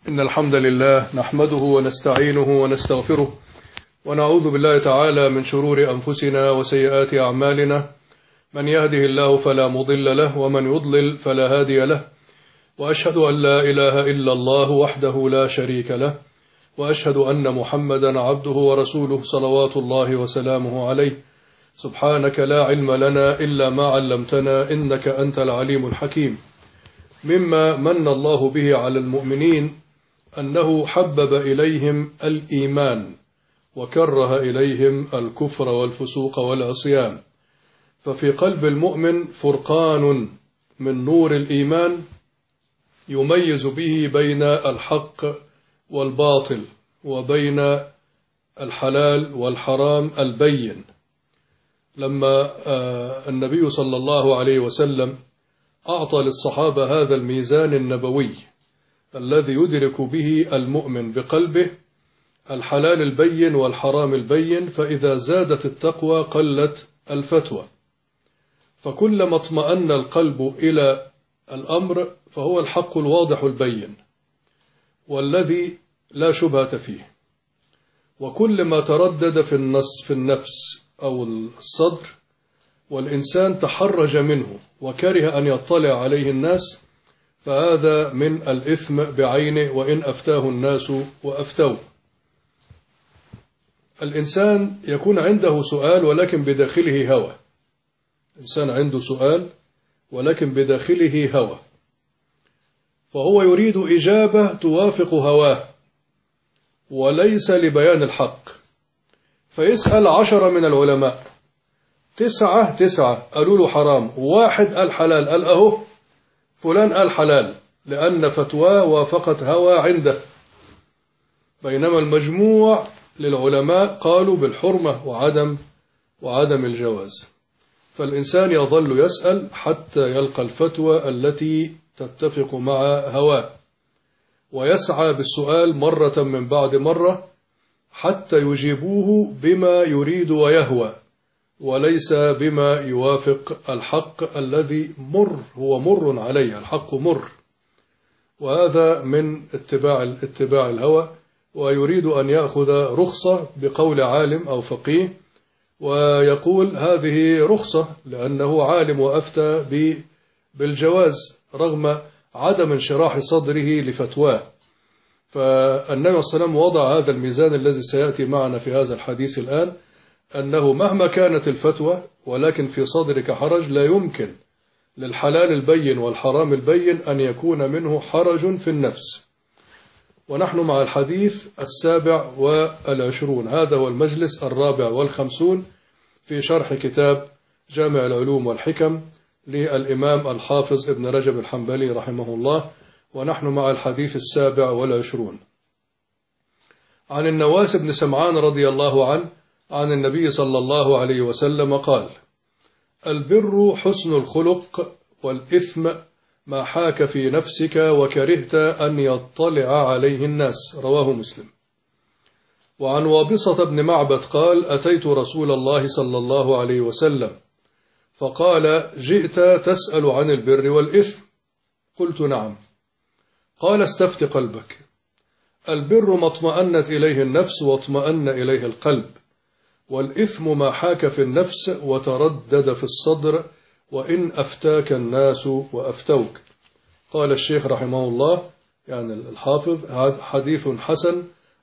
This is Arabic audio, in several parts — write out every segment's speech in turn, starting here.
إن الحمد لله نحمده ونستعينه ونستغفره ونعوذ بالله تعالى من شرور أنفسنا وسيئات أعمالنا. من يهده الله فلا مضل له ومن يضلل فلا هادي له، وأشهد أن لا إله إلا الله وحده لا شريك له، وأشهد أن محمدا عبده ورسوله صلوات الله وسلامه عليه. سبحانك لا علم لنا إلا ما علمتنا إنك أنت العليم الحكيم. مما من الله به على المؤمنين أنه حبب إليهم الإيمان وكره إليهم الكفر والفسوق والعصيان، ففي قلب المؤمن فرقان من نور الإيمان يميز به بين الحق والباطل وبين الحلال والحرام البين. لما النبي صلى الله عليه وسلم أعطى للصحابة هذا الميزان النبوي الذي يدرك به المؤمن بقلبه الحلال البين والحرام البين، فإذا زادت التقوى قلت الفتوى، فكلما اطمأن القلب إلى الأمر فهو الحق الواضح البين والذي لا شبهة فيه، وكل ما تردد في النفس أو الصدر والإنسان تحرج منه وكره أن يطلع عليه الناس فهذا من الإثم بعينه وإن أفتاه الناس وأفتوه. الإنسان يكون عنده سؤال ولكن بداخله هوى، إنسان عنده سؤال ولكن بداخله هوى، فهو يريد إجابة توافق هواه وليس لبيان الحق، فيسأل 10 من العلماء، 9 قالوا له حرام، واحد قال حلال، قال أهو فلان قال حلال لأن فتواه وافقت هوى عنده، بينما المجموع للعلماء قالوا بالحرمة وعدم الجواز. فالإنسان يظل يسأل حتى يلقى الفتوى التي تتفق مع هواه، ويسعى بالسؤال مرة من بعد مرة حتى يجيبوه بما يريد ويهوى وليس بما يوافق الحق الذي هو مر عليه، الحق مر، وهذا من اتباع الهوى، ويريد أن يأخذ رخصة بقول عالم أو فقيه ويقول هذه رخصة لأنه عالم وأفتى بالجواز رغم عدم انشراح صدره لفتواه. فالنبي صلى الله عليه وسلم وضع هذا الميزان الذي سيأتي معنا في هذا الحديث الآن، أنه مهما كانت الفتوى ولكن في صدرك حرج، لا يمكن للحلال البين والحرام البين أن يكون منه حرج في النفس. ونحن مع الحديث 27، هذا هو المجلس 54 في شرح كتاب جامع العلوم والحكم للإمام الحافظ ابن رجب الحنبلي رحمه الله، ونحن مع الحديث 27 عن النواس بن سمعان رضي الله عنه عن النبي صلى الله عليه وسلم قال: البر حسن الخلق، والإثم ما حاك في نفسك وكرهت أن يطلع عليه الناس، رواه مسلم. وعن وابصة بن معبد قال: أتيت رسول الله صلى الله عليه وسلم فقال: جئت تسأل عن البر والإثم؟ قلت: نعم. قال: استفت قلبك، البر ما اطمأنت إليه النفس واطمأن إليه القلب، والإثم ما حاك في النفس وتردد في الصدر وإن أفتاك الناس وأفتوك. قال الشيخ رحمه الله يعني الحافظ: حديث حسن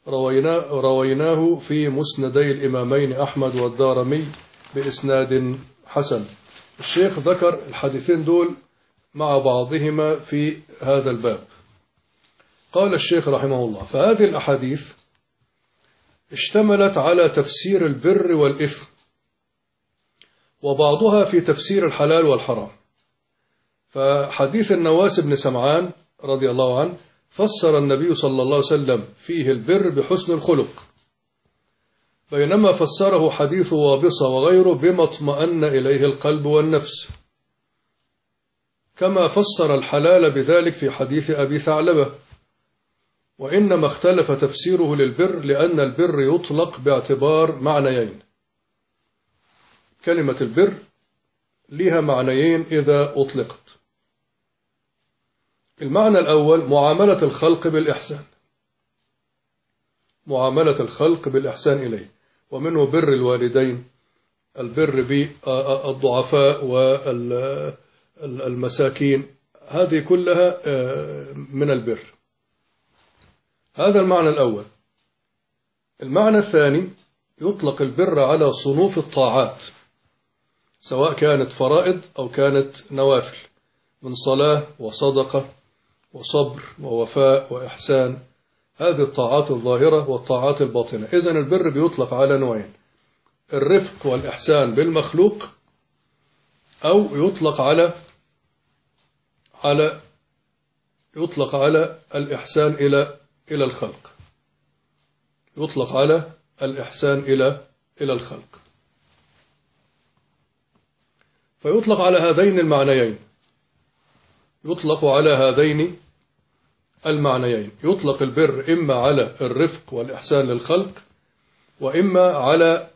رويناه في مسندي الإمامين أحمد والدارمي بإسناد حسن. الشيخ ذكر الحديثين دول مع بعضهما في هذا الباب. قال الشيخ رحمه الله: فهذه الأحاديث اشتملت على تفسير البر والإثم، وبعضها في تفسير الحلال والحرام. فحديث النواس بن سمعان رضي الله عنه فسر النبي صلى الله عليه وسلم فيه البر بحسن الخلق، بينما فسره حديث وابصة وغيره بما اطمأن إليه القلب والنفس، كما فسر الحلال بذلك في حديث أبي ثعلبة. وإنما اختلف تفسيره للبر لأن البر يطلق باعتبار معنيين. كلمة البر لها معنيين إذا أطلقت. المعنى الأول معاملة الخلق بالإحسان، معاملة الخلق بالإحسان إليه، ومنه بر الوالدين، البر بالضعفاء والمساكين، هذه كلها من البر. هذا المعنى الأول. المعنى الثاني، يطلق البر على صنوف الطاعات، سواء كانت فرائض أو كانت نوافل، من صلاة وصدقة وصبر ووفاء وإحسان، هذه الطاعات الظاهرة والطاعات الباطنة. إذن البر بيطلق على نوعين: الرفق والإحسان بالمخلوق، أو يطلق على الإحسان إلى الخلق، يطلق على الإحسان إلى الخلق. فيطلق على هذين المعنيين، يطلق على هذين المعنيين، يطلق البر إما على الرفق والإحسان للخلق، وإما على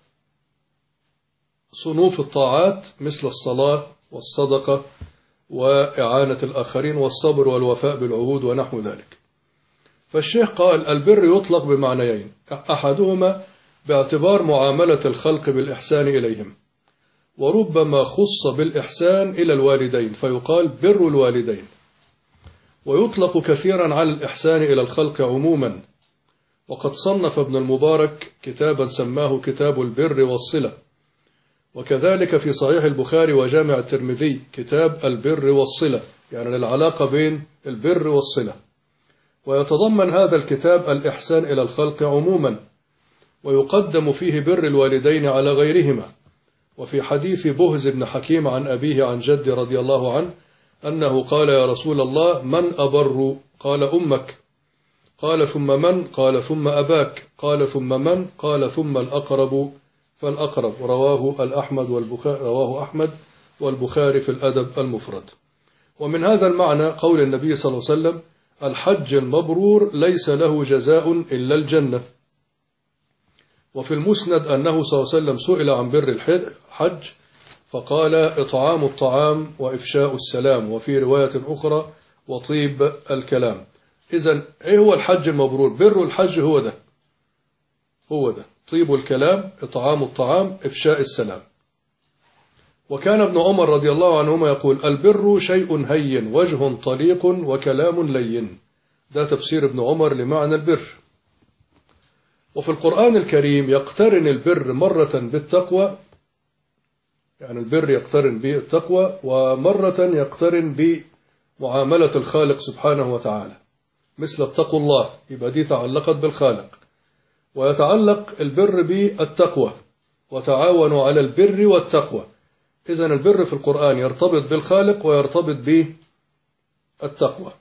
صنوف الطاعات مثل الصلاة والصدقة وإعانة الآخرين والصبر والوفاء بالعهود ونحو ذلك. فالشيخ قال البر يطلق بمعنيين: أحدهما باعتبار معاملة الخلق بالإحسان إليهم، وربما خص بالإحسان إلى الوالدين فيقال بر الوالدين. ويطلق كثيرا على الإحسان إلى الخلق عموما، وقد صنف ابن المبارك كتابا سماه كتاب البر والصلة، وكذلك في صحيح البخاري وجامع الترمذي كتاب البر والصلة، يعني العلاقة بين البر والصلة. ويتضمن هذا الكتاب الإحسان إلى الخلق عموما، ويقدم فيه بر الوالدين على غيرهما. وفي حديث بهز بن حكيم عن أبيه عن جد رضي الله عنه أنه قال: يا رسول الله، من أبر؟ قال: أمك. قال: ثم من؟ قال: ثم أباك. قال: ثم من؟ قال: ثم الأقرب فالأقرب. رواه أحمد والبخاري في الأدب المفرد. ومن هذا المعنى قول النبي صلى الله عليه وسلم: الحج المبرور ليس له جزاء إلا الجنة. وفي المسند أنه صلى الله عليه وسلم سئل عن بر الحج فقال: إطعام الطعام وإفشاء السلام، وفي رواية أخرى: وطيب الكلام. إذن إيه هو الحج المبرور؟ بر الحج هو ده طيب الكلام، إطعام الطعام، إفشاء السلام. وكان ابن عمر رضي الله عنهما يقول: البر شيء هين، وجه طليق وكلام لين. ده تفسير ابن عمر لمعنى البر. وفي القرآن الكريم يقترن البر مرة بالتقوى، يعني البر يقترن بالتقوى، ومرة يقترن بمعاملة الخالق سبحانه وتعالى، مثل اتقوا الله، يبقى دي تعلقت بالخالق. ويتعلق البر بالتقوى: وتعاونوا على البر والتقوى. إذن البر في القرآن يرتبط بالخالق ويرتبط بالتقوى.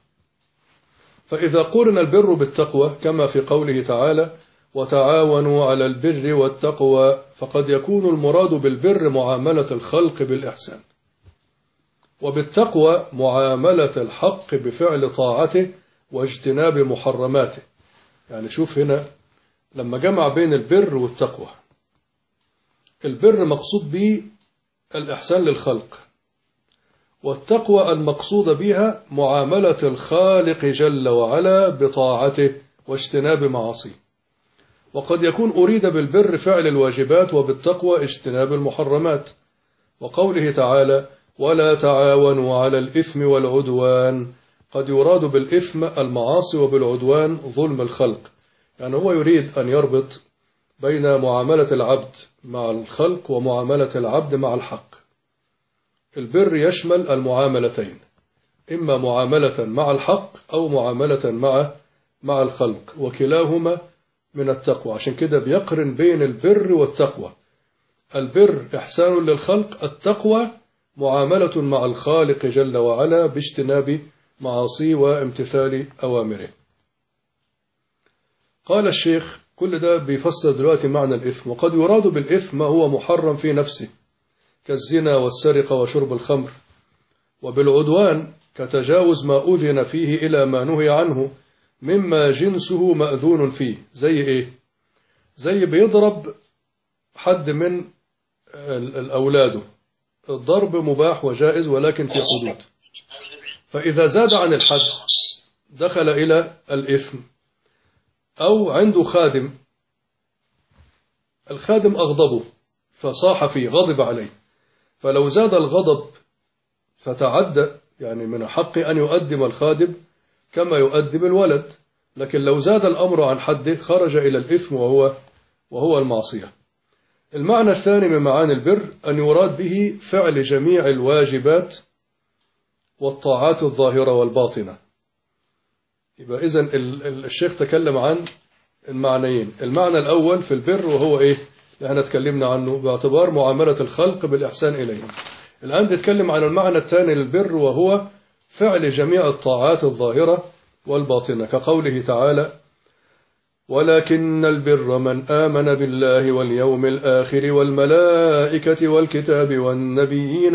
فإذا قرن البر بالتقوى كما في قوله تعالى: وتعاونوا على البر والتقوى، فقد يكون المراد بالبر معاملة الخلق بالإحسان، وبالتقوى معاملة الحق بفعل طاعته واجتناب محرماته. يعني شوف هنا لما جمع بين البر والتقوى، البر مقصود به الإحسان للخلق، والتقوى المقصود بها معاملة الخالق جل وعلا بطاعته واجتناب معاصيه. وقد يكون أريد بالبر فعل الواجبات، وبالتقوى اجتناب المحرمات. وقوله تعالى: ولا تعاونوا على الإثم والعدوان، قد يراد بالإثم المعاصي وبالعدوان ظلم الخلق. يعني هو يريد أن يربط بين معاملة العبد مع الخلق ومعاملة العبد مع الحق. البر يشمل المعاملتين، إما معاملة مع الحق أو معاملة مع الخلق، وكلاهما من التقوى. عشان كده بيقرن بين البر والتقوى. البر إحسان للخلق، التقوى معاملة مع الخالق جل وعلا باجتناب معاصيه وامتثال أوامره. قال الشيخ: كل ده بيفسر دلوقتي معنى الإثم. وقد يراد بالإثم ما هو محرم في نفسه كالزنا والسرقة وشرب الخمر، وبالعدوان كتجاوز ما أذن فيه إلى ما نهي عنه مما جنسه مأذون فيه. زي إيه؟ زي بيضرب حد من الأولاده، الضرب مباح وجائز ولكن في حدود، فإذا زاد عن الحد دخل إلى الإثم. أو عنده خادم الخادم أغضبه فصاح فيه، غضب عليه، فلو زاد الغضب فتعدى، يعني من حق أن يؤدب الخادم كما يؤدب الولد، لكن لو زاد الأمر عن حده خرج إلى الإثم وهو المعصية. المعنى الثاني من معاني البر أن يراد به فعل جميع الواجبات والطاعات الظاهرة والباطنة. يبقى إذن الشيخ تكلم عن المعنيين. المعنى الأول في البر وهو إيه اللي احنا اتكلمنا عنه باعتبار معاملة الخلق بالإحسان إليهم. الآن بيتكلم عن المعنى الثاني للبر وهو فعل جميع الطاعات الظاهرة والباطنة، كقوله تعالى: ولكن البر من آمن بالله واليوم الآخر والملائكة والكتاب والنبيين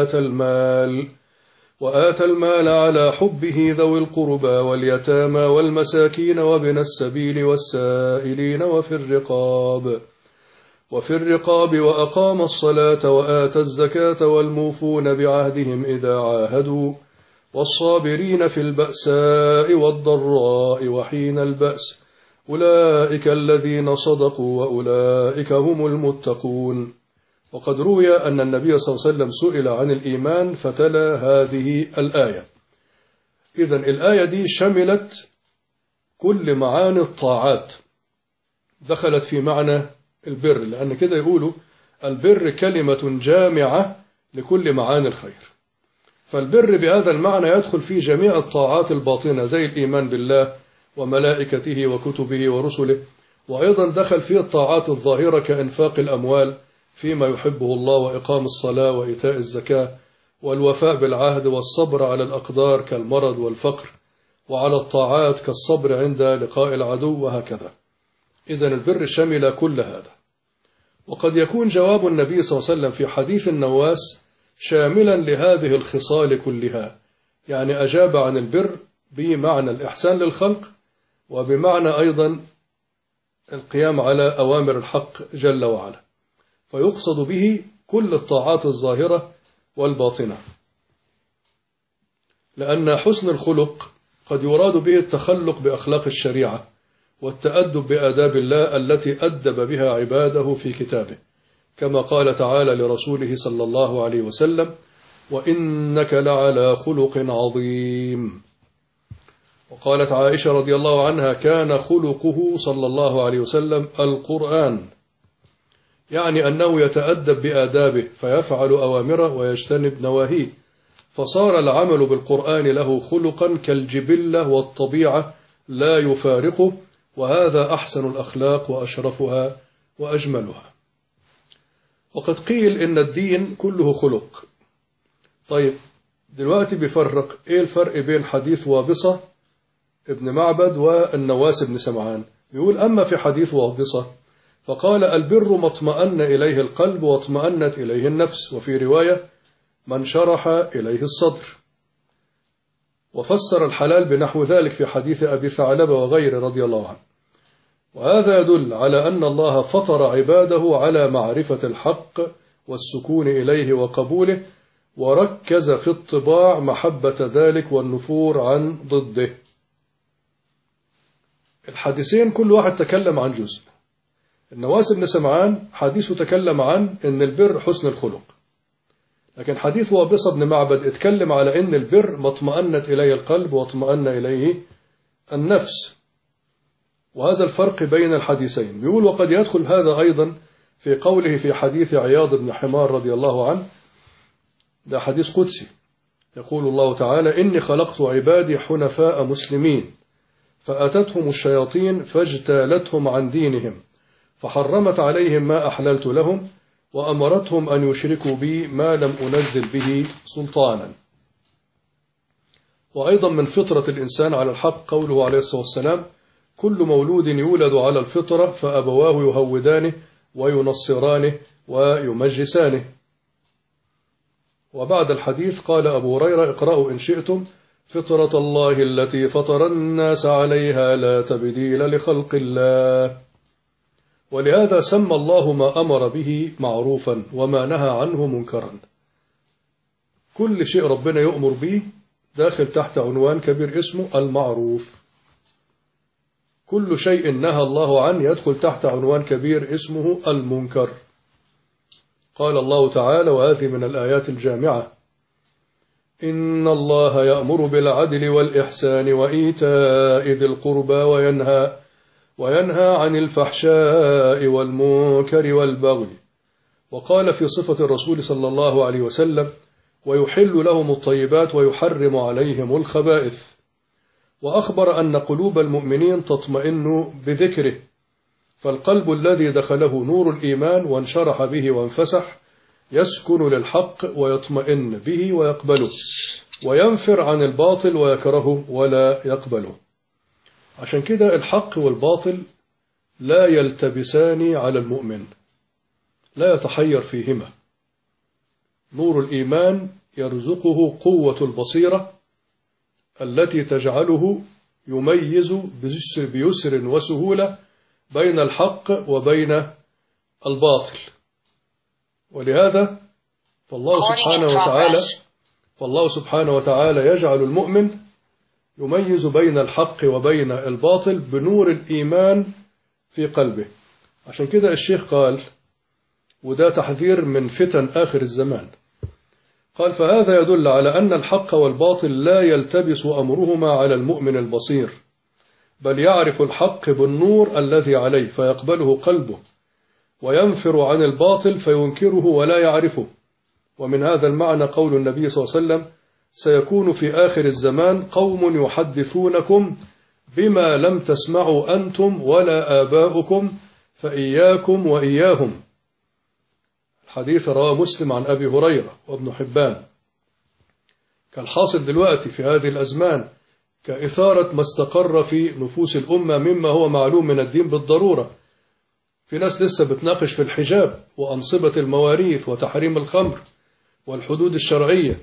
وآتى المال على حبه ذوي القربى واليتامى والمساكين وابن السبيل والسائلين وفي الرقاب وأقام الصلاة وآتى الزكاة والموفون بعهدهم إذا عاهدوا والصابرين في البأساء والضراء وحين البأس أولئك الذين صدقوا وأولئك هم المتقون. وقد روي أن النبي صلى الله عليه وسلم سئل عن الإيمان فتلا هذه الآية. إذن الآية دي شملت كل معاني الطاعات، دخلت في معنى البر، لأن كده يقولوا البر كلمة جامعة لكل معاني الخير. فالبر بهذا المعنى يدخل فيه جميع الطاعات الباطنة زي الإيمان بالله وملائكته وكتبه ورسله، وأيضا دخل فيه الطاعات الظاهرة كإنفاق الأموال فيما يحبه الله وإقام الصلاة وإيتاء الزكاة والوفاء بالعهد والصبر على الأقدار كالمرض والفقر، وعلى الطاعات كالصبر عند لقاء العدو وهكذا. إذن البر شمل كل هذا. وقد يكون جواب النبي صلى الله عليه وسلم في حديث النواس شاملا لهذه الخصال كلها، يعني أجاب عن البر بمعنى الإحسان للخلق وبمعنى أيضا القيام على أوامر الحق جل وعلا، فيقصد به كل الطاعات الظاهرة والباطنة. لأن حسن الخلق قد يراد به التخلق بأخلاق الشريعة والتأدب بآداب الله التي أدب بها عباده في كتابه، كما قال تعالى لرسوله صلى الله عليه وسلم: وإنك لعلى خلق عظيم. وقالت عائشة رضي الله عنها: كان خلقه صلى الله عليه وسلم القرآن، يعني أنه يتأدب بآدابه فيفعل أوامره ويجتنب نواهيه، فصار العمل بالقرآن له خلقا كالجبلة والطبيعة لا يفارقه، وهذا أحسن الأخلاق وأشرفها وأجملها. وقد قيل إن الدين كله خلق. طيب دلوقتي بيفرق إيه الفرق بين حديث وابصة ابن معبد والنواس بن سمعان؟ يقول: أما في حديث وابصة فقال: البر ما اطمأن إليه القلب واطمأنت إليه النفس، وفي رواية: من شرح إليه الصدر. وفسر الحلال بنحو ذلك في حديث أبي ثعلبة وغيره رضي الله عنه. وهذا يدل على أن الله فطر عباده على معرفة الحق والسكون إليه وقبوله، وركز في الطباع محبة ذلك والنفور عن ضده. الحديثين كل واحد تكلم عن جزء. النواس بن سمعان حديثه تكلم عن أن البر حسن الخلق، لكن حديث وابصة بن معبد اتكلم على أن البر ما اطمأنت إليه القلب واطمأن إليه النفس. وهذا الفرق بين الحديثين. بيقول: وقد يدخل هذا أيضا في قوله في حديث عياض بن حمار رضي الله عنه، ده حديث قدسي، يقول الله تعالى: إني خلقت عبادي حنفاء مسلمين فأتتهم الشياطين فاجتالتهم عن دينهم فحرمت عليهم ما أحللت لهم وأمرتهم أن يشركوا بي ما لم أنزل به سلطانا. وأيضا من فطرة الإنسان على الحق قوله عليه الصلاة والسلام: كل مولود يولد على الفطرة فأبواه يهودانه وينصرانه ويمجسانه. وبعد الحديث قال أبو هريرة: اقرأوا إن شئتم فطرة الله التي فطر الناس عليها لا تبديل لخلق الله. ولهذا سمى الله ما أمر به معروفا وما نهى عنه منكرا. كل شيء ربنا يؤمر به داخل تحت عنوان كبير اسمه المعروف. كل شيء نهى الله عنه يدخل تحت عنوان كبير اسمه المنكر. قال الله تعالى، وهذه من الآيات الجامعة: إن الله يأمر بالعدل والإحسان وإيتاء ذي القربى وينهى عن الفحشاء والمنكر والبغي. وقال في صفة الرسول صلى الله عليه وسلم: ويحل لهم الطيبات ويحرم عليهم الخبائث. وأخبر أن قلوب المؤمنين تطمئن بذكره، فالقلب الذي دخله نور الإيمان وانشرح به وانفسح يسكن للحق ويطمئن به ويقبله، وينفر عن الباطل ويكرهه ولا يقبله. عشان كده الحق والباطل لا يلتبسان على المؤمن، لا يتحير فيهما. نور الإيمان يرزقه قوة البصيرة التي تجعله يميز بيسر وسهولة بين الحق وبين الباطل. ولهذا فالله سبحانه وتعالى يجعل المؤمن يميز بين الحق وبين الباطل بنور الإيمان في قلبه. عشان كده الشيخ قال، وده تحذير من فتن آخر الزمان، قال: فهذا يدل على أن الحق والباطل لا يلتبس أمرهما على المؤمن البصير، بل يعرف الحق بالنور الذي عليه فيقبله قلبه، وينفر عن الباطل فينكره ولا يعرفه. ومن هذا المعنى قول النبي صلى الله عليه وسلم: سيكون في آخر الزمان قوم يحدثونكم بما لم تسمعوا أنتم ولا آباؤكم فإياكم وإياهم. الحديث رواه مسلم عن أبي هريرة وابن حبان. كالحاصل دلوقتي في هذه الأزمان كإثارة ما استقر في نفوس الأمة مما هو معلوم من الدين بالضرورة. في ناس لسه بتناقش في الحجاب وأنصبة المواريث وتحريم الخمر والحدود الشرعية،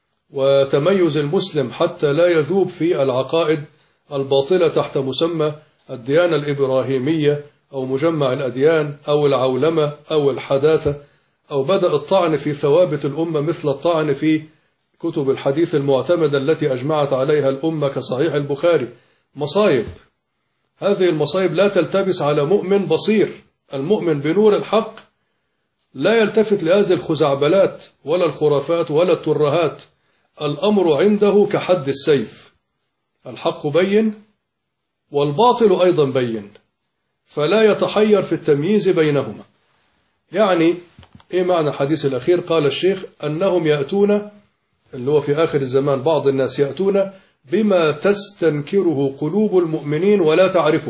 وتميز المسلم حتى لا يذوب في العقائد الباطلة تحت مسمى الديانة الإبراهيمية أو مجمع الأديان أو العولمة أو الحداثة، أو بدأ الطعن في ثوابت الأمة مثل الطعن في كتب الحديث المعتمدة التي أجمعت عليها الأمة كصحيح البخاري. مصايب، هذه المصايب لا تلتبس على مؤمن بصير. المؤمن بنور الحق لا يلتفت لهذه الخزعبلات ولا الخرافات ولا الترهات. الأمر عنده كحد السيف، الحق بين والباطل أيضا بين، فلا يتحير في التمييز بينهما. يعني إيه معنى الحديث الأخير؟ قال الشيخ: أنهم يأتون، اللي هو في آخر الزمان بعض الناس يأتون بما تستنكره قلوب المؤمنين ولا تعرفه.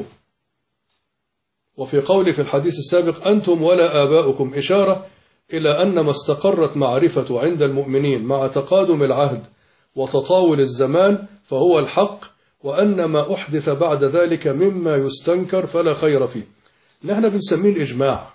وفي قول في الحديث السابق: أنتم ولا آباؤكم، إشارة إلى أن ما استقرت معرفة عند المؤمنين مع تقادم العهد وتطاول الزمان فهو الحق، وأن ما أحدث بعد ذلك مما يستنكر فلا خير فيه. نحن بنسميه الإجماع.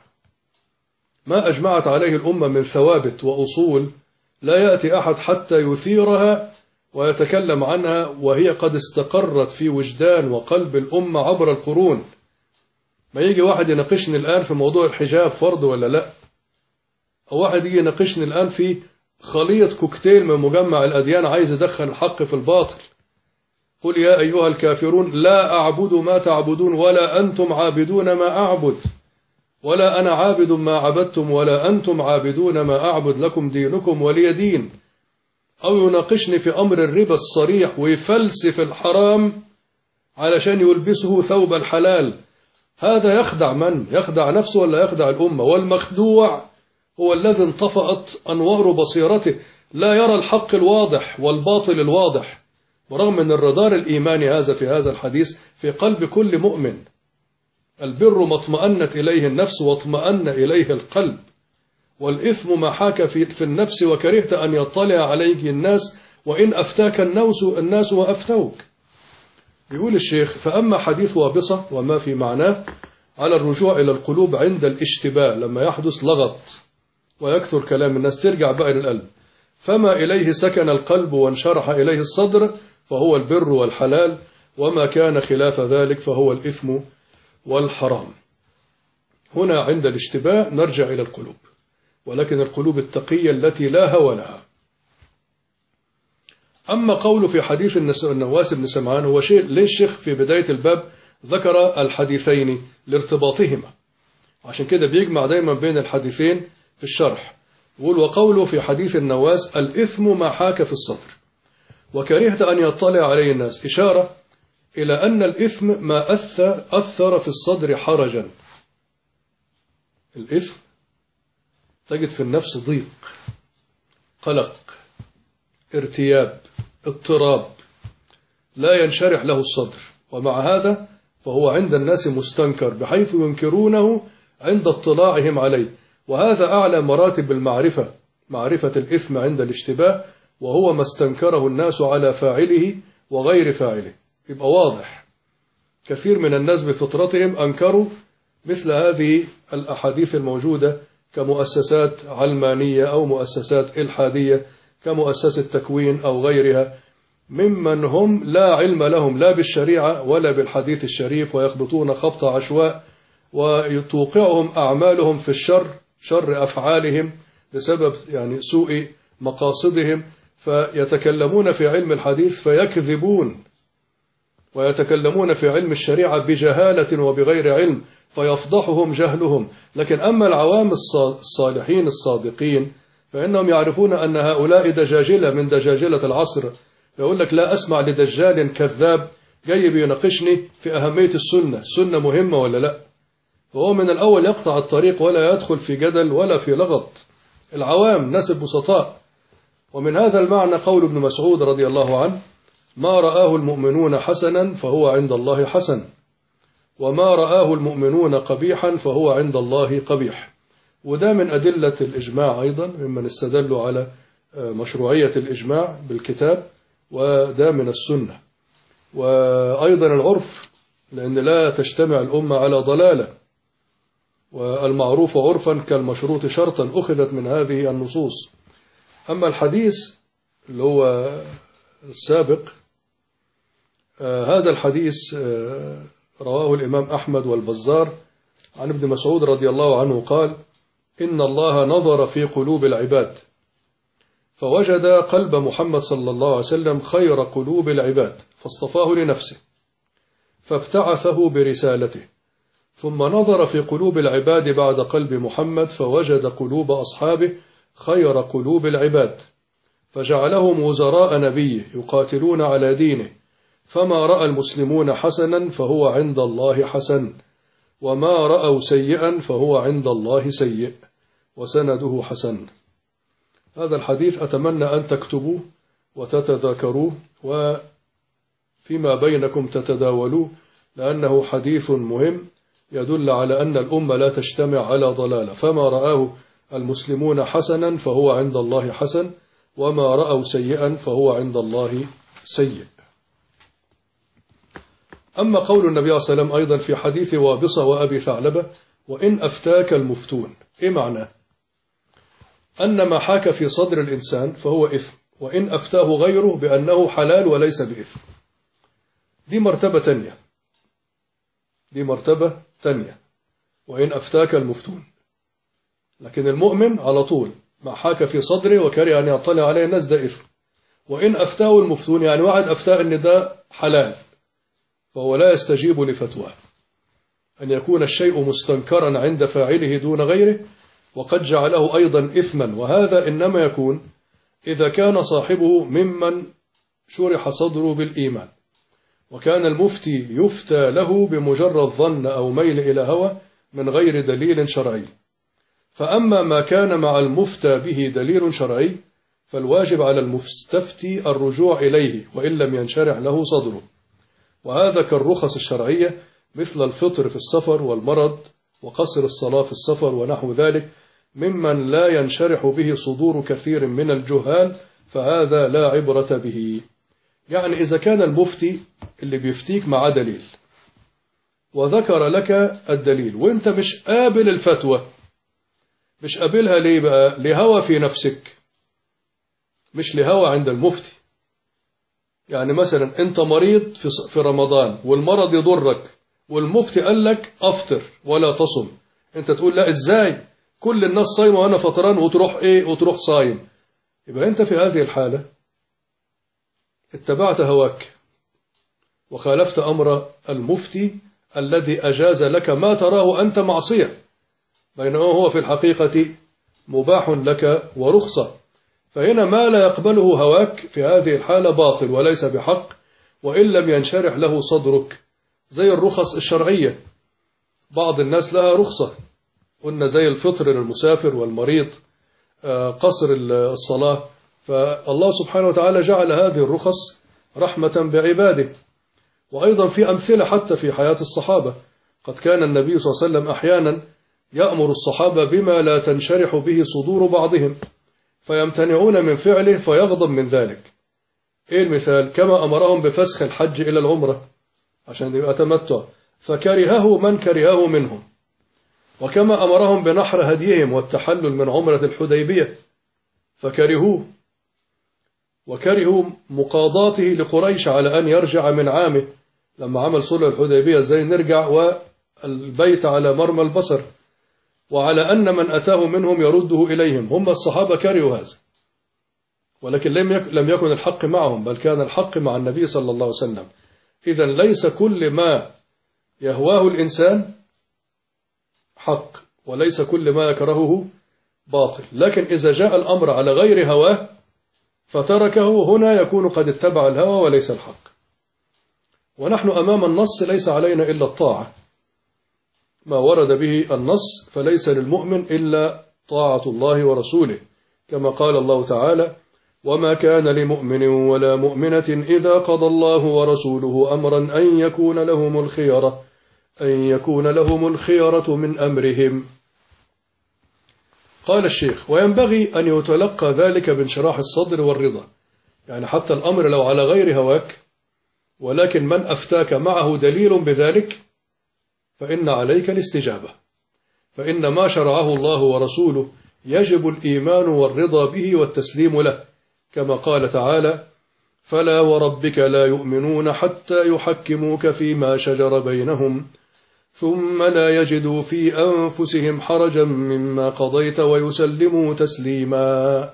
ما أجمعت عليه الأمة من ثوابت وأصول لا يأتي أحد حتى يثيرها ويتكلم عنها وهي قد استقرت في وجدان وقلب الأمة عبر القرون. ما يجي واحد يناقشني الآن في موضوع الحجاب فرض ولا لا، أو واحد يجي يناقشني الآن في خليط كوكتيل من مجمع الأديان عايز يدخل الحق في الباطل. قل يا أيها الكافرون لا أعبد ما تعبدون ولا أنتم عابدون ما أعبد، ولا أنا عابد ما عبدتم ولا أنتم عابدون ما أعبد، لكم دينكم ولي دين. أو يناقشني في أمر الربا الصريح ويفلسف الحرام علشان يلبسه ثوب الحلال. هذا يخدع من؟ يخدع نفسه ولا يخدع الأمة؟ والمخدوع هو الذي انطفأت أنوار بصيرته، لا يرى الحق الواضح والباطل الواضح، ورغم من الرادار الإيماني هذا في هذا الحديث في قلب كل مؤمن. البر ما اطمأنت إليه النفس واطمأن إليه القلب، والإثم ما حاك في النفس وكرهت أن يطلع عليك الناس وإن أفتاك الناس وأفتوك. يقول الشيخ: فأما حديث وابصة وما في معناه على الرجوع إلى القلوب عند الاشتباه، لما يحدث لغط ويكثر كلام الناس ترجع بقى للقلب، فما إليه سكن القلب وانشرح إليه الصدر فهو البر والحلال، وما كان خلاف ذلك فهو الإثم والحرام. هنا عند الاشتباه نرجع إلى القلوب، ولكن القلوب التقية التي لا هوى لها. أما قوله في حديث النواس بن سمعان، هو شيء ليه الشيخ في بداية الباب ذكر الحديثين لارتباطهما، عشان كده بيجمع دايما بين الحديثين في الشرح. يقول: وقوله في حديث النواس: الإثم ما حاك في الصدر وكرهت أن يطلع عليه الناس، إشارة إلى أن الإثم ما أثر في الصدر حرجا. الإثم تجد في النفس ضيق، قلق، ارتياب، اضطراب، لا ينشرح له الصدر، ومع هذا فهو عند الناس مستنكر بحيث ينكرونه عند اطلاعهم عليه. وهذا أعلى مراتب المعرفة، معرفة الإثم عند الاشتباه، وهو ما استنكره الناس على فاعله وغير فاعله. يبقى واضح كثير من الناس بفطرتهم أنكروا مثل هذه الأحاديث الموجودة كمؤسسات علمانية أو مؤسسات إلحادية كمؤسسة تكوين أو غيرها، ممن هم لا علم لهم لا بالشريعة ولا بالحديث الشريف، ويخبطون خبط عشواء، وتوقعهم أعمالهم في الشر، شر أفعالهم بسبب سوء مقاصدهم، فيتكلمون في علم الحديث فيكذبون، ويتكلمون في علم الشريعة بجهالة وبغير علم فيفضحهم جهلهم. لكن أما العوام الصالحين الصادقين فإنهم يعرفون أن هؤلاء دجاجلة من دجاجلة العصر. يقول لك: لا أسمع لدجال كذاب جاي بيناقشني في أهمية السنة مهمة ولا لا، فهو من الأول يقطع الطريق ولا يدخل في جدل ولا في لغط. العوام ناس البسطاء. ومن هذا المعنى قول ابن مسعود رضي الله عنه: ما رآه المؤمنون حسنا فهو عند الله حسن، وما رآه المؤمنون قبيحا فهو عند الله قبيح. وده من أدلة الإجماع أيضا، ممن استدلوا على مشروعية الإجماع بالكتاب، وده من السنة. وأيضا العرف، لأن لا تجتمع الأمة على ضلالة، والمعروف عرفا كالمشروط شرطا، أخذت من هذه النصوص. أما الحديث اللي هو السابق، هذا الحديث رواه الإمام أحمد والبزار عن ابن مسعود رضي الله عنه قال: إن الله نظر في قلوب العباد فوجد قلب محمد صلى الله عليه وسلم خير قلوب العباد فاصطفاه لنفسه فابتعثه برسالته، ثم نظر في قلوب العباد بعد قلب محمد فوجد قلوب أصحابه خير قلوب العباد فجعلهم وزراء نبيه يقاتلون على دينه، فما رأى المسلمون حسنا فهو عند الله حسن، وما رأوا سيئا فهو عند الله سيء، وسنده حسن. هذا الحديث أتمنى أن تكتبوه وتتذاكروه وفيما بينكم تتداولوه، لأنه حديث مهم يدل على أن الأمة لا تجتمع على ضلالة. فما رآه المسلمون حسنا فهو عند الله حسن، وما رأوا سيئا فهو عند الله سيء. أما قول النبي صلى الله عليه وسلم أيضا في حديث وابصة وأبي ثعلبة: وإن أفتاك المفتون، إيه معناه؟ أن ما حاك في صدر الإنسان فهو إثم، وإن أفتاه غيره بأنه حلال وليس بإثم. دي مرتبة تانية، دي مرتبة تانية، وإن أفتاك المفتون. لكن المؤمن على طول ما حاك في صدره وكره أن يطلع عليه الناس ده إثم. وإن أفتاه المفتون يعني واحد أفتاه أن ده حلال، فهو لا يستجيب لفتواه. أن يكون الشيء مستنكرا عند فاعله دون غيره وقد جعله أيضا إثما، وهذا إنما يكون إذا كان صاحبه ممن شرح صدره بالإيمان، وكان المفتي يفتى له بمجرد ظن أو ميل إلى هوى من غير دليل شرعي. فأما ما كان مع المفتى به دليل شرعي فالواجب على المستفتي الرجوع إليه وإن لم ينشرح له صدره، وهذا كالرخص الشرعية مثل الفطر في السفر والمرض وقصر الصلاة في السفر ونحو ذلك، ممن لا ينشرح به صدور كثير من الجهال، فهذا لا عبرة به. يعني إذا كان المفتي اللي بيفتيك مع دليل وذكر لك الدليل وإنت مش قابل الفتوى، مش قابلها ليه بقى؟ لهوى في نفسك، مش لهوى عند المفتي. يعني مثلا أنت مريض في رمضان والمرض يضرك، والمفتي قال لك أفطر ولا تصم، أنت تقول لا إزاي كل الناس صايمة وأنا فطران، وتروح صايم. يبقى أنت في هذه الحالة اتبعت هواك وخالفت أمر المفتي الذي أجاز لك ما تراه أنت معصية، بينما هو في الحقيقة مباح لك ورخصة. فهنا ما لا يقبله هواك في هذه الحالة باطل وليس بحق، وإن لم ينشرح له صدرك، زي الرخص الشرعية. بعض الناس لها رخصة، قلنا زي الفطر للمسافر والمريض، قصر الصلاة. فالله سبحانه وتعالى جعل هذه الرخص رحمة بعباده. وأيضا في أمثلة حتى في حياة الصحابة، قد كان النبي صلى الله عليه وسلم أحيانا يأمر الصحابة بما لا تنشرح به صدور بعضهم، فيمتنعون من فعله فيغضب من ذلك. إيه المثال؟ كما أمرهم بفسخ الحج إلى العمرة عشان يبقى تمتع، فكرهه من كرهه منهم. وكما أمرهم بنحر هديهم والتحلل من عمرة الحديبية فكرهوه، وكرهوا مقاضاته لقريش على أن يرجع من عامه لما عمل صلح الحديبية، زي نرجع والبيت على مرمى البصر، وعلى أن من أتاه منهم يرده إليهم. هم الصحابة كرهوا هذا، ولكن لم يكن الحق معهم، بل كان الحق مع النبي صلى الله عليه وسلم. إذن ليس كل ما يهواه الإنسان حق، وليس كل ما يكرهه باطل. لكن إذا جاء الأمر على غير هواه فتركه، هنا يكون قد اتبع الهوى وليس الحق. ونحن أمام النص ليس علينا إلا الطاعة، ما ورد به النص فليس للمؤمن إلا طاعة الله ورسوله، كما قال الله تعالى: وما كان لمؤمن ولا مؤمنة إذا قضى الله ورسوله أمرا أن يكون لهم الخيرة من أمرهم. قال الشيخ: وينبغي أن يتلقى ذلك بانشراح الصدر والرضا، يعني حتى الأمر لو على غير هواك ولكن من أفتاك معه دليل بذلك فإن عليك الاستجابة، فإن ما شرعه الله ورسوله يجب الإيمان والرضا به والتسليم له، كما قال تعالى: فلا وربك لا يؤمنون حتى يحكموك فيما شجر بينهم ثم لا يجدوا في أنفسهم حرجا مما قضيت ويسلموا تسليما.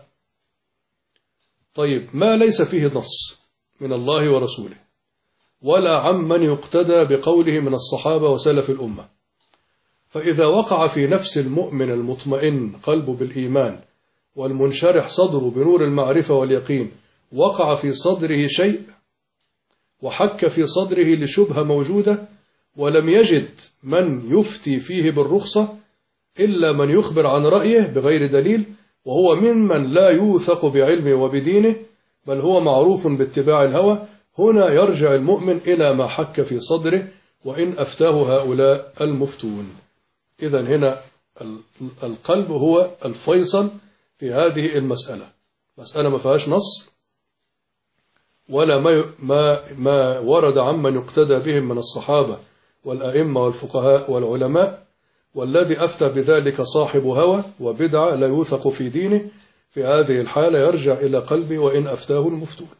طيب، ما ليس فيه نص من الله ورسوله ولا عمن يقتدى بقوله من الصحابة وسلف الأمة، فإذا وقع في نفس المؤمن المطمئن قلبه بالإيمان والمنشرح صدره بنور المعرفة واليقين، وقع في صدره شيء وحك في صدره لشبهة موجودة ولم يجد من يفتي فيه بالرخصة إلا من يخبر عن رأيه بغير دليل، وهو ممن لا يوثق بعلمه وبدينه، بل هو معروف باتباع الهوى، هنا يرجع المؤمن إلى ما حك في صدره وإن أفتاه هؤلاء المفتون. إذن هنا القلب هو الفيصل في هذه المسألة، مسألة ما فيهاش نص ولا ما ورد عمن يقتدى بهم من الصحابة والأئمة والفقهاء والعلماء، والذي أفتى بذلك صاحب هوى وبدعة لا يوثق في دينه، في هذه الحالة يرجع إلى قلبه وإن أفتاه المفتون.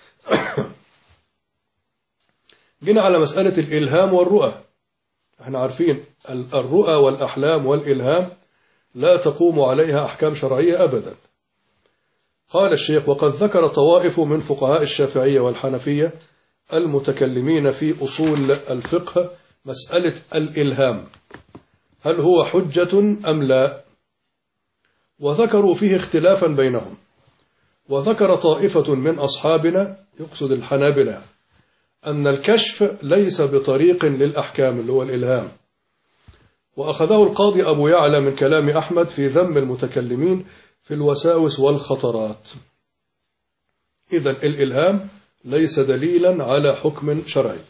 جينا على مسألة الإلهام والرؤى. احنا عارفين الرؤى والأحلام والإلهام لا تقوم عليها أحكام شرعية أبدا. قال الشيخ: وقد ذكر طوائف من فقهاء الشافعية والحنفية المتكلمين في أصول الفقه مسألة الإلهام، هل هو حجة أم لا؟ وذكروا فيه اختلافا بينهم. وذكر طائفة من أصحابنا، يقصد الحنابلة، أن الكشف ليس بطريق للأحكام اللي هو الإلهام، وأخذه القاضي أبو يعلى من كلام أحمد في ذم المتكلمين في الوساوس والخطرات. إذن الإلهام ليس دليلا على حكم شرعي.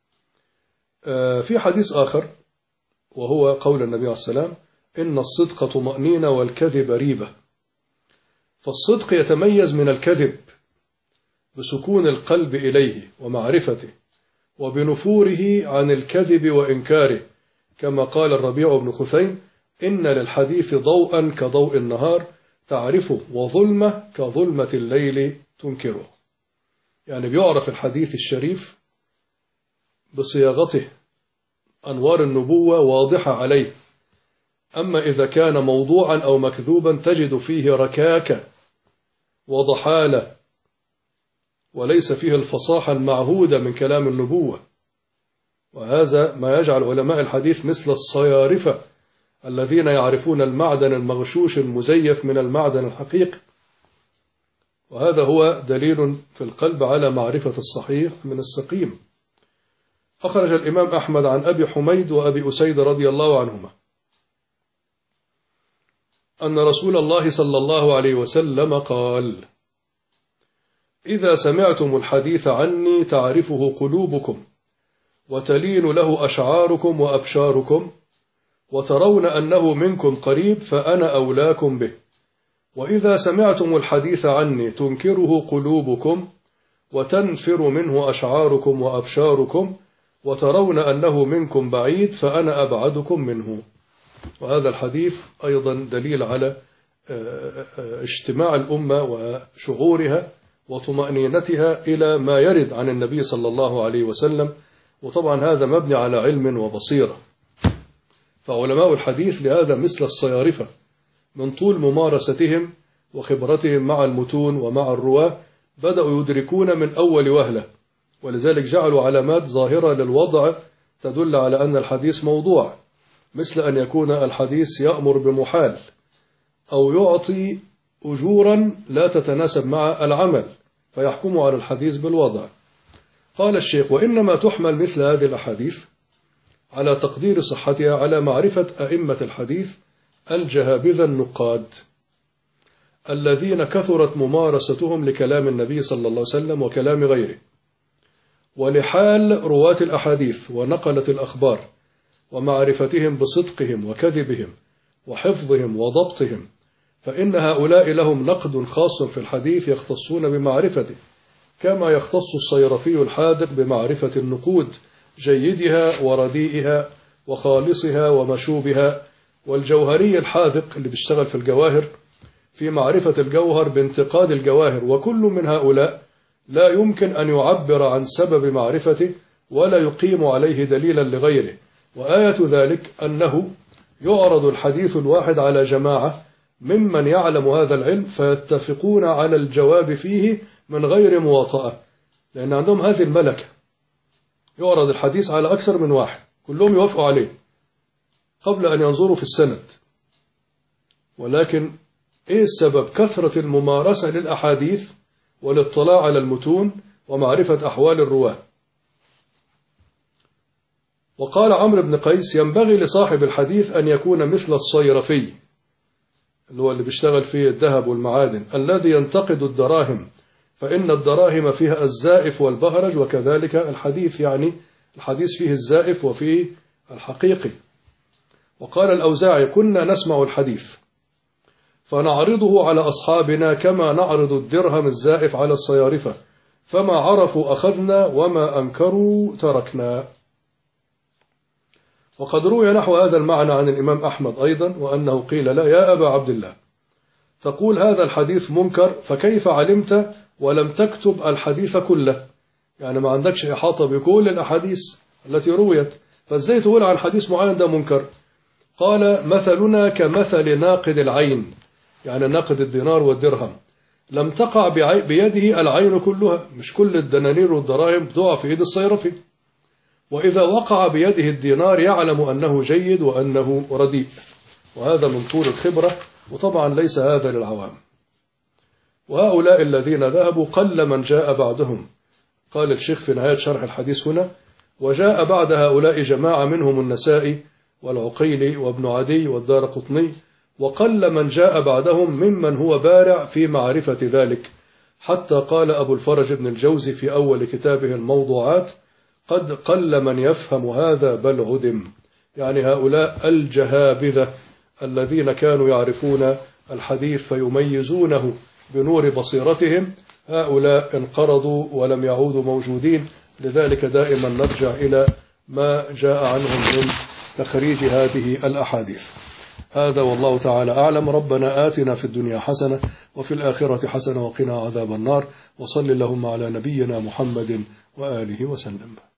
في حديث آخر وهو قول النبي عليه السلام: إن الصدق طمأنينة والكذب ريبة. فالصدق يتميز من الكذب بسكون القلب إليه ومعرفته وبنفوره عن الكذب وإنكاره، كما قال الربيع بن خثيم: إن للحديث ضوءا كضوء النهار تعرفه، وظلمة كظلمة الليل تنكره. يعني بيعرف الحديث الشريف بصياغته، أنوار النبوة واضحة عليه. أما إذا كان موضوعا أو مكذوبا تجد فيه ركاكة وضحالة وليس فيه الفصاحة المعهودة من كلام النبوة. وهذا ما يجعل علماء الحديث مثل الصيارفة الذين يعرفون المعدن المغشوش المزيف من المعدن الحقيقي. وهذا هو دليل في القلب على معرفة الصحيح من السقيم. أخرج الإمام أحمد عن أبي حميد وأبي أسيد رضي الله عنهما أن رسول الله صلى الله عليه وسلم قال: إذا سمعتم الحديث عني تعرفه قلوبكم وتلين له أشعاركم وأبشاركم وترون أنه منكم قريب فأنا أولاكم به. وإذا سمعتم الحديث عني تنكره قلوبكم وتنفر منه أشعاركم وأبشاركم وترون أنه منكم بعيد فأنا أبعدكم منه. وهذا الحديث أيضا دليل على اجتماع الأمة وشعورها وطمأنينتها إلى ما يرد عن النبي صلى الله عليه وسلم. وطبعا هذا مبني على علم وبصيرة. فعلماء الحديث لهذا مثل الصيارفة من طول ممارستهم وخبرتهم مع المتون ومع الرواة بدأوا يدركون من أول وهلة، ولذلك جعلوا علامات ظاهرة للوضع تدل على أن الحديث موضوع، مثل أن يكون الحديث يأمر بمحال أو يعطي أجورا لا تتناسب مع العمل فيحكموا على الحديث بالوضع. قال الشيخ: وإنما تحمل مثل هذه الأحاديث على تقدير صحتها على معرفة أئمة الحديث الجهابذة النقاد الذين كثرت ممارستهم لكلام النبي صلى الله عليه وسلم وكلام غيره، ولحال رواة الأحاديث ونقلة الأخبار، ومعرفتهم بصدقهم وكذبهم وحفظهم وضبطهم، فإن هؤلاء لهم نقد خاص في الحديث يختصون بمعرفته، كما يختص الصيرفي الحاذق بمعرفة النقود جيدها ورديئها وخالصها ومشوبها، والجوهري الحاذق اللي بيشتغل في الجواهر في معرفة الجوهر بانتقاد الجواهر. وكل من هؤلاء لا يمكن أن يعبر عن سبب معرفته ولا يقيم عليه دليلا لغيره. وآية ذلك أنه يعرض الحديث الواحد على جماعة ممن يعلم هذا العلم فيتفقون على الجواب فيه من غير مواطأة، لأن عندهم هذه الملكة. يعرض الحديث على أكثر من واحد كلهم يوافقوا عليه قبل أن ينظروا في السند. ولكن إيه السبب؟ كثرة الممارسة للأحاديث والاطلاع على المتون ومعرفة أحوال الرواة. وقال عمرو بن قيس: ينبغي لصاحب الحديث أن يكون مثل الصيرفي اللي هو اللي بيشتغل فيه الذهب والمعادن الذي ينتقد الدراهم، فإن الدراهم فيها الزائف والبهرج، وكذلك الحديث، يعني الحديث فيه الزائف وفيه الحقيقي. وقال الأوزاعي: كنا نسمع الحديث فنعرضه على أصحابنا كما نعرض الدرهم الزائف على الصيارفة، فما عرفوا أخذنا وما أنكروا تركنا. وقد روي نحو هذا المعنى عن الإمام أحمد أيضا، وأنه قيل لا: يا أبا عبد الله، تقول هذا الحديث منكر، فكيف علمت ولم تكتب الحديث كله؟ يعني ما عندكش إحاطة بكل الأحاديث التي رويت، فازاي تقول عن حديث معين ده منكر؟ قال: مثلنا كمثل ناقد العين، يعني ناقد الدينار والدرهم، لم تقع بيده العين كلها، مش كل الدنانير والدراهم تقع في يد الصيرفي، وإذا وقع بيده الدينار يعلم أنه جيد وأنه رديء، وهذا من طول الخبرة، وطبعا ليس هذا للعوام. وهؤلاء الذين ذهبوا قل من جاء بعدهم. قال الشيخ في نهاية شرح الحديث هنا: وجاء بعد هؤلاء جماعة منهم النسائي والعقيلي وابن عدي والدارقطني، وقل من جاء بعدهم ممن هو بارع في معرفة ذلك، حتى قال أبو الفرج بن الجوزي في أول كتابه الموضوعات: قد قل من يفهم هذا بل عدم. يعني هؤلاء الجهابذة الذين كانوا يعرفون الحديث فيميزونه بنور بصيرتهم، هؤلاء انقرضوا ولم يعودوا موجودين. لذلك دائما نرجع إلى ما جاء عنهم من تخريج هذه الأحاديث. هذا والله تعالى أعلم. ربنا آتنا في الدنيا حسنة وفي الآخرة حسنة وقنا عذاب النار، وصل اللهم على نبينا محمد وآله وسلم.